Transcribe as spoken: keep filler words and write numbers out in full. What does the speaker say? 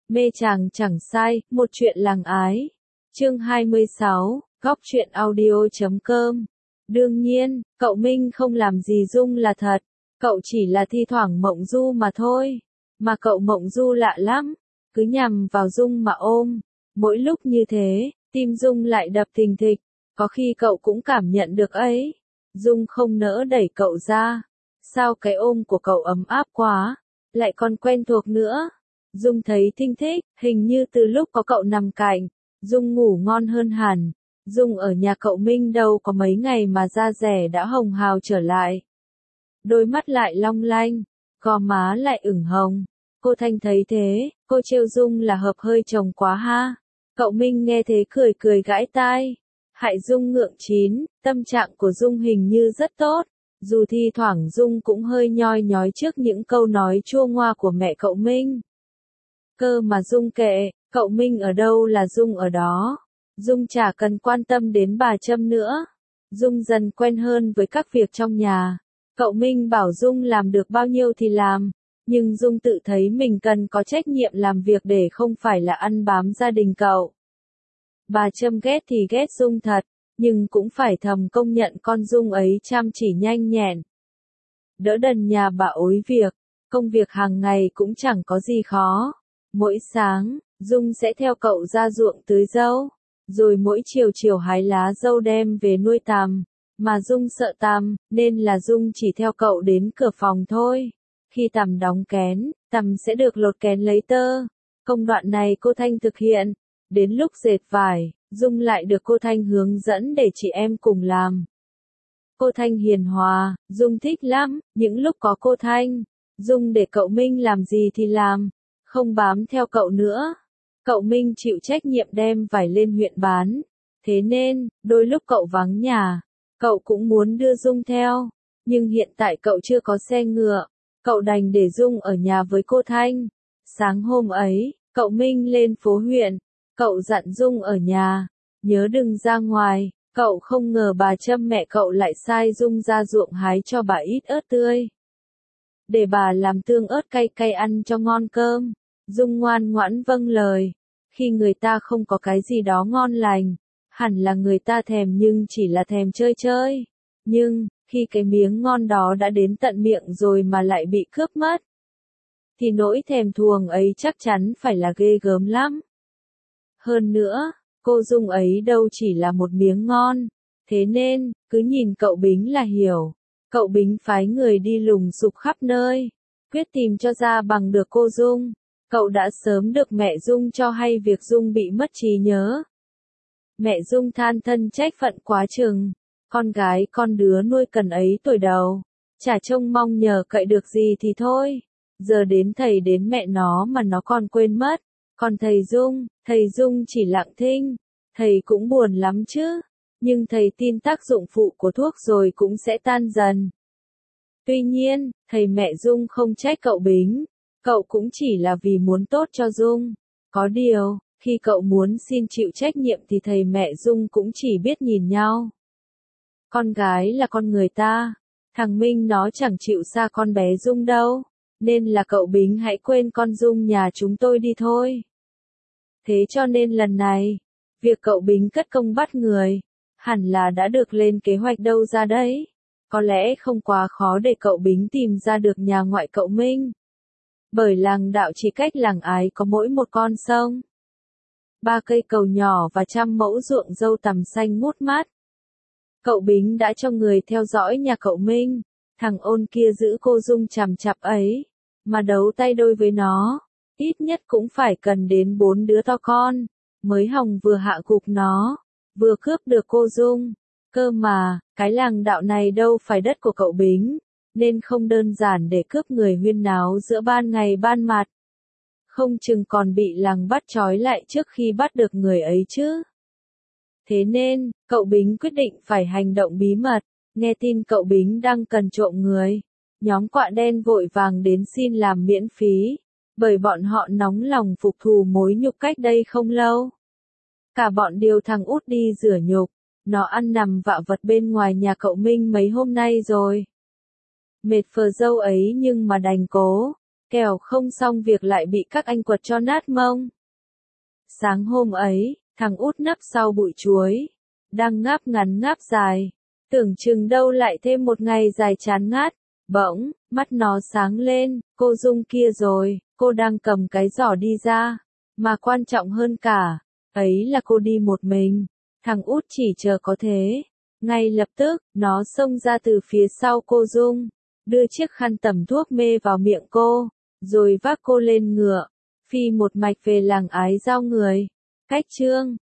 Mê chàng chẳng sai, một chuyện làng ái. Chương hai mươi sáu, góc truyện audio chấm com. Đương nhiên, cậu Minh không làm gì Dung là thật. Cậu chỉ là thi thoảng mộng du mà thôi. Mà cậu mộng du lạ lắm. Cứ nhằm vào Dung mà ôm. Mỗi lúc như thế, tim Dung lại đập thình thịch. Có khi cậu cũng cảm nhận được ấy. Dung không nỡ đẩy cậu ra. Sao cái ôm của cậu ấm áp quá. Lại còn quen thuộc nữa. Dung thấy thinh thích, hình như từ lúc có cậu nằm cạnh, Dung ngủ ngon hơn hẳn. Dung ở nhà cậu Minh đâu có mấy ngày mà da dẻ đã hồng hào trở lại. Đôi mắt lại long lanh, gò má lại ửng hồng. Cô Thanh thấy thế, cô trêu Dung là hợp hơi chồng quá ha. Cậu Minh nghe thế cười cười gãi tai. Hại Dung ngượng chín, tâm trạng của Dung hình như rất tốt. Dù thi thoảng Dung cũng hơi nhoi nhói trước những câu nói chua ngoa của mẹ cậu Minh. Cơ mà Dung kệ, cậu Minh ở đâu là Dung ở đó. Dung chả cần quan tâm đến bà Trâm nữa. Dung dần quen hơn với các việc trong nhà. Cậu Minh bảo Dung làm được bao nhiêu thì làm. Nhưng Dung tự thấy mình cần có trách nhiệm làm việc để không phải là ăn bám gia đình cậu. Bà Trâm ghét thì ghét Dung thật, nhưng cũng phải thầm công nhận con Dung ấy chăm chỉ nhanh nhẹn. Đỡ đần nhà bà ối việc, công việc hàng ngày cũng chẳng có gì khó. Mỗi sáng, Dung sẽ theo cậu ra ruộng tưới dâu, rồi mỗi chiều chiều hái lá dâu đem về nuôi tằm. Mà Dung sợ tằm, nên là Dung chỉ theo cậu đến cửa phòng thôi. Khi tằm đóng kén, tằm sẽ được lột kén lấy tơ. Công đoạn này cô Thanh thực hiện. Đến lúc dệt vải, Dung lại được cô Thanh hướng dẫn để chị em cùng làm. Cô Thanh hiền hòa, Dung thích lắm, những lúc có cô Thanh, Dung để cậu Minh làm gì thì làm, không bám theo cậu nữa. Cậu Minh chịu trách nhiệm đem vải lên huyện bán, thế nên, đôi lúc cậu vắng nhà, cậu cũng muốn đưa Dung theo, nhưng hiện tại cậu chưa có xe ngựa, cậu đành để Dung ở nhà với cô Thanh. Sáng hôm ấy, cậu Minh lên phố huyện, cậu dặn Dung ở nhà, nhớ đừng ra ngoài. Cậu không ngờ bà Trâm mẹ cậu lại sai Dung ra ruộng hái cho bà ít ớt tươi, để bà làm tương ớt cay cay ăn cho ngon cơm. Dung ngoan ngoãn vâng lời. Khi người ta không có cái gì đó ngon lành, hẳn là người ta thèm nhưng chỉ là thèm chơi chơi. Nhưng, khi cái miếng ngon đó đã đến tận miệng rồi mà lại bị cướp mất, thì nỗi thèm thuồng ấy chắc chắn phải là ghê gớm lắm. Hơn nữa, cô Dung ấy đâu chỉ là một miếng ngon, thế nên, cứ nhìn cậu Bính là hiểu. Cậu Bính phái người đi lùng sục khắp nơi, quyết tìm cho ra bằng được cô Dung. Cậu đã sớm được mẹ Dung cho hay việc Dung bị mất trí nhớ. Mẹ Dung than thân trách phận quá chừng, con gái con đứa nuôi cần ấy tuổi đầu, chả trông mong nhờ cậy được gì thì thôi. Giờ đến thầy đến mẹ nó mà nó còn quên mất. Còn thầy Dung, thầy Dung chỉ lặng thinh, thầy cũng buồn lắm chứ, nhưng thầy tin tác dụng phụ của thuốc rồi cũng sẽ tan dần. Tuy nhiên, thầy mẹ Dung không trách cậu Bính, cậu cũng chỉ là vì muốn tốt cho Dung. Có điều, khi cậu muốn xin chịu trách nhiệm thì thầy mẹ Dung cũng chỉ biết nhìn nhau. Con gái là con người ta, thằng Minh nó chẳng chịu xa con bé Dung đâu, nên là cậu Bính hãy quên con Dung nhà chúng tôi đi thôi. Thế cho nên lần này, việc cậu Bính cất công bắt người, hẳn là đã được lên kế hoạch đâu ra đấy. Có lẽ không quá khó để cậu Bính tìm ra được nhà ngoại cậu Minh. Bởi làng Đạo chỉ cách làng Ái có mỗi một con sông, ba cây cầu nhỏ và trăm mẫu ruộng dâu tằm xanh ngút mát. Cậu Bính đã cho người theo dõi nhà cậu Minh, thằng ôn kia giữ cô Dung chằm chặp ấy, mà đấu tay đôi với nó. Ít nhất cũng phải cần đến bốn đứa to con, mới hòng vừa hạ gục nó, vừa cướp được cô Dung. Cơ mà, cái làng Đạo này đâu phải đất của cậu Bính, nên không đơn giản để cướp người huyên náo giữa ban ngày ban mặt. Không chừng còn bị làng bắt trói lại trước khi bắt được người ấy chứ. Thế nên, cậu Bính quyết định phải hành động bí mật. Nghe tin cậu Bính đang cần trộm người, nhóm quạ đen vội vàng đến xin làm miễn phí. Bởi bọn họ nóng lòng phục thù mối nhục cách đây không lâu. Cả bọn điều thằng út đi rửa nhục, nó ăn nằm vạ vật bên ngoài nhà cậu Minh mấy hôm nay rồi. Mệt phờ dâu ấy nhưng mà đành cố. kẻo không xong việc lại bị các anh quật cho nát mông. Sáng hôm ấy, thằng út nấp sau bụi chuối, đang ngáp ngắn ngáp dài, tưởng chừng đâu lại thêm một ngày dài chán ngắt, bỗng, mắt nó sáng lên, cô Dung kia rồi, cô đang cầm cái giỏ đi ra, mà quan trọng hơn cả, ấy là cô đi một mình, thằng út chỉ chờ có thế. Ngay lập tức, nó xông ra từ phía sau cô Dung, đưa chiếc khăn tẩm thuốc mê vào miệng cô, rồi vác cô lên ngựa, phi một mạch về làng Ái Giao Người. Cách chương